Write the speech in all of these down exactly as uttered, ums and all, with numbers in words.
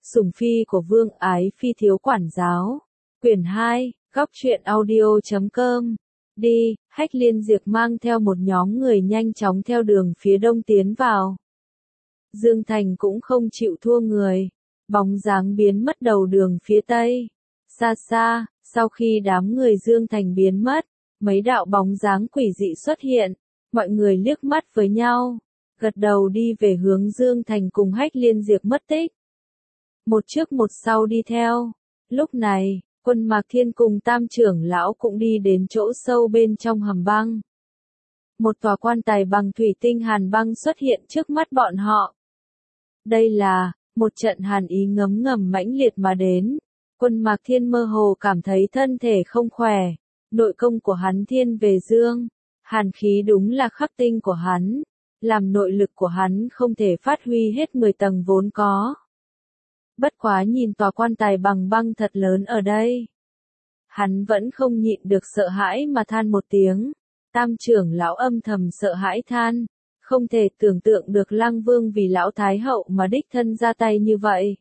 Sủng phi của Vương Ái Phi thiếu quản giáo. Quyển hai, góc truyện audio chấm com. Đi, Hách Liên Diệp mang theo một nhóm người nhanh chóng theo đường phía đông tiến vào. Dương Thành cũng không chịu thua người, bóng dáng biến mất đầu đường phía tây. Xa xa, sau khi đám người Dương Thành biến mất, mấy đạo bóng dáng quỷ dị xuất hiện, mọi người liếc mắt với nhau, gật đầu đi về hướng Dương Thành cùng Hách Liên Diệp mất tích. Một trước một sau đi theo. Lúc này, Quân Mạc Thiên cùng Tam trưởng lão cũng đi đến chỗ sâu bên trong hầm băng. Một tòa quan tài bằng thủy tinh hàn băng xuất hiện trước mắt bọn họ. Đây là một trận hàn ý ngấm ngầm mãnh liệt mà đến. Quân Mạc Thiên mơ hồ cảm thấy thân thể không khỏe. Nội công của hắn thiên về dương, hàn khí đúng là khắc tinh của hắn, làm nội lực của hắn không thể phát huy hết mười tầng vốn có. Bất quá nhìn tòa quan tài bằng băng thật lớn ở đây, hắn vẫn không nhịn được sợ hãi mà than một tiếng. Tam trưởng lão âm thầm sợ hãi than, không thể tưởng tượng được Lăng Vương vì lão thái hậu mà đích thân ra tay như vậy.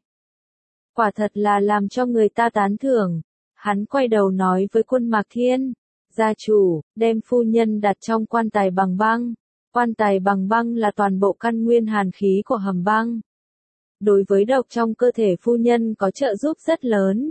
Quả thật là làm cho người ta tán thưởng. Hắn quay đầu nói với Quân Mạc Thiên, gia chủ, đem phu nhân đặt trong quan tài bằng băng. Quan tài bằng băng là toàn bộ căn nguyên hàn khí của hầm băng. Đối với độc trong cơ thể phu nhân có trợ giúp rất lớn.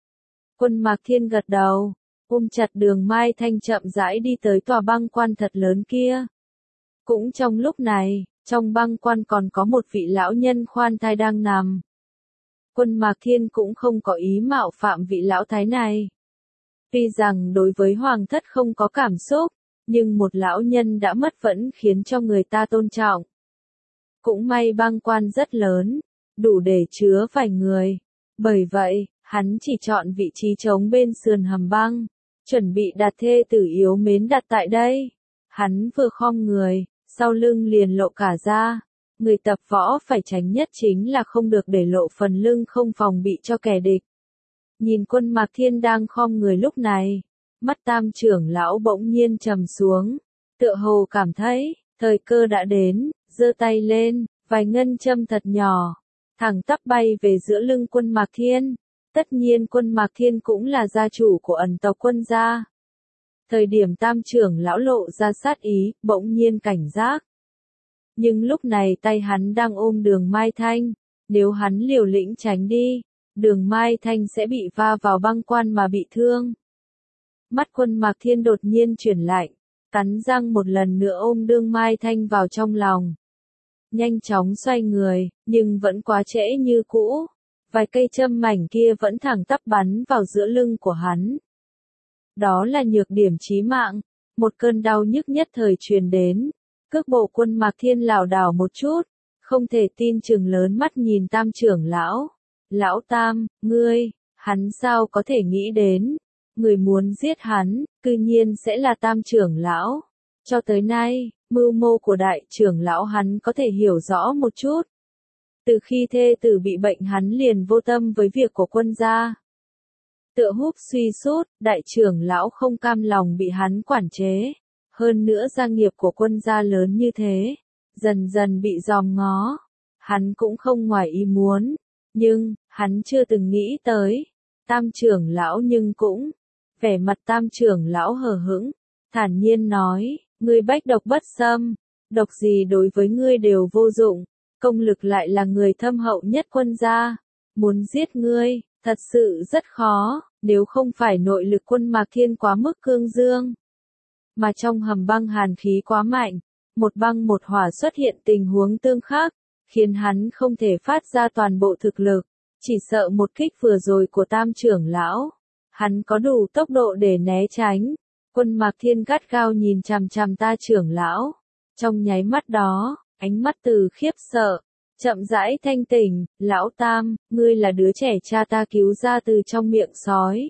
Quân Mạc Thiên gật đầu, ôm chặt Đường Mai Thanh chậm rãi đi tới tòa băng quan thật lớn kia. Cũng trong lúc này, trong băng quan còn có một vị lão nhân khoan thai đang nằm. Quân Mạc Thiên cũng không có ý mạo phạm vị lão thái này. Tuy rằng đối với hoàng thất không có cảm xúc, nhưng một lão nhân đã mất vẫn khiến cho người ta tôn trọng. Cũng may băng quan rất lớn, đủ để chứa vài người. Bởi vậy, hắn chỉ chọn vị trí trống bên sườn hầm băng, chuẩn bị đặt thê tử yếu mến đặt tại đây. Hắn vừa khom người, sau lưng liền lộ cả ra. Người tập võ phải tránh nhất chính là không được để lộ phần lưng không phòng bị cho kẻ địch. Nhìn Quân Mạc Thiên đang khom người lúc này, mắt Tam trưởng lão bỗng nhiên trầm xuống, tựa hồ cảm thấy thời cơ đã đến, giơ tay lên, vài ngân châm thật nhỏ, thẳng tắp bay về giữa lưng Quân Mạc Thiên. Tất nhiên Quân Mạc Thiên cũng là gia chủ của ẩn tộc Quân gia. Thời điểm Tam trưởng lão lộ ra sát ý, bỗng nhiên cảnh giác. Nhưng lúc này tay hắn đang ôm Đường Mai Thanh, nếu hắn liều lĩnh tránh đi, Đường Mai Thanh sẽ bị va vào băng quan mà bị thương. Mắt Quân Mạc Thiên đột nhiên chuyển lạnh, cắn răng một lần nữa ôm Đường Mai Thanh vào trong lòng. Nhanh chóng xoay người, nhưng vẫn quá trễ như cũ, vài cây châm mảnh kia vẫn thẳng tắp bắn vào giữa lưng của hắn. Đó là nhược điểm chí mạng, một cơn đau nhức nhất thời truyền đến. Cước bộ Quân Mạc Thiên lảo đảo một chút, không thể tin chừng lớn mắt nhìn Tam trưởng lão. Lão Tam, ngươi, hắn sao có thể nghĩ đến, người muốn giết hắn, cư nhiên sẽ là Tam trưởng lão. Cho tới nay, mưu mô của đại trưởng lão hắn có thể hiểu rõ một chút. Từ khi thê tử bị bệnh hắn liền vô tâm với việc của Quân gia. Tựa húp suy sút, đại trưởng lão không cam lòng bị hắn quản chế. Hơn nữa gia nghiệp của Quân gia lớn như thế, dần dần bị dòm ngó. Hắn cũng không ngoài ý muốn, nhưng, hắn chưa từng nghĩ tới. Tam trưởng lão nhưng cũng, vẻ mặt Tam trưởng lão hờ hững, thản nhiên nói, ngươi bách độc bất xâm, độc gì đối với ngươi đều vô dụng, công lực lại là người thâm hậu nhất Quân gia. Muốn giết ngươi, thật sự rất khó, nếu không phải nội lực Quân Mạc Thiên quá mức cương dương. Mà trong hầm băng hàn khí quá mạnh, một băng một hỏa xuất hiện tình huống tương khắc, khiến hắn không thể phát ra toàn bộ thực lực, chỉ sợ một kích vừa rồi của Tam trưởng lão, hắn có đủ tốc độ để né tránh. Quân Mạc Thiên gắt gao nhìn chằm chằm Ta trưởng lão, trong nháy mắt đó, ánh mắt từ khiếp sợ, chậm rãi thanh tỉnh, lão Tam, ngươi là đứa trẻ cha ta cứu ra từ trong miệng sói.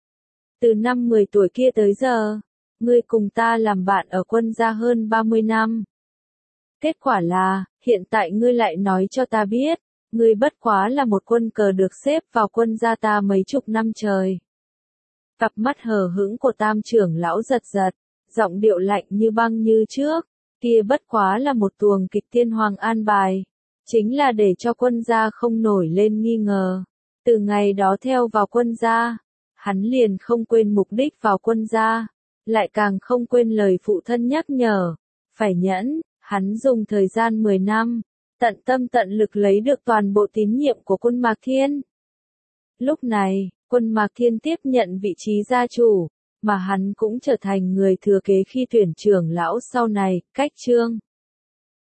Từ năm mười tuổi kia tới giờ, ngươi cùng ta làm bạn ở Quân gia hơn ba mươi năm. Kết quả là, hiện tại ngươi lại nói cho ta biết, ngươi bất quá là một quân cờ được xếp vào Quân gia ta mấy chục năm trời. Cặp mắt hờ hững của Tam trưởng lão giật giật, giọng điệu lạnh như băng như trước, kia bất quá là một tuồng kịch tiên hoàng an bài. chính là để cho quân gia không nổi lên nghi ngờ. Từ ngày đó theo vào quân gia, hắn liền không quên mục đích vào quân gia, lại càng không quên lời phụ thân nhắc nhở, phải nhẫn, hắn dùng thời gian mười năm, tận tâm tận lực lấy được toàn bộ tín nhiệm của quân Mạc Thiên. Lúc này, quân Mạc Thiên tiếp nhận vị trí gia chủ, mà hắn cũng trở thành người thừa kế khi tuyển trưởng lão sau này, cách Trương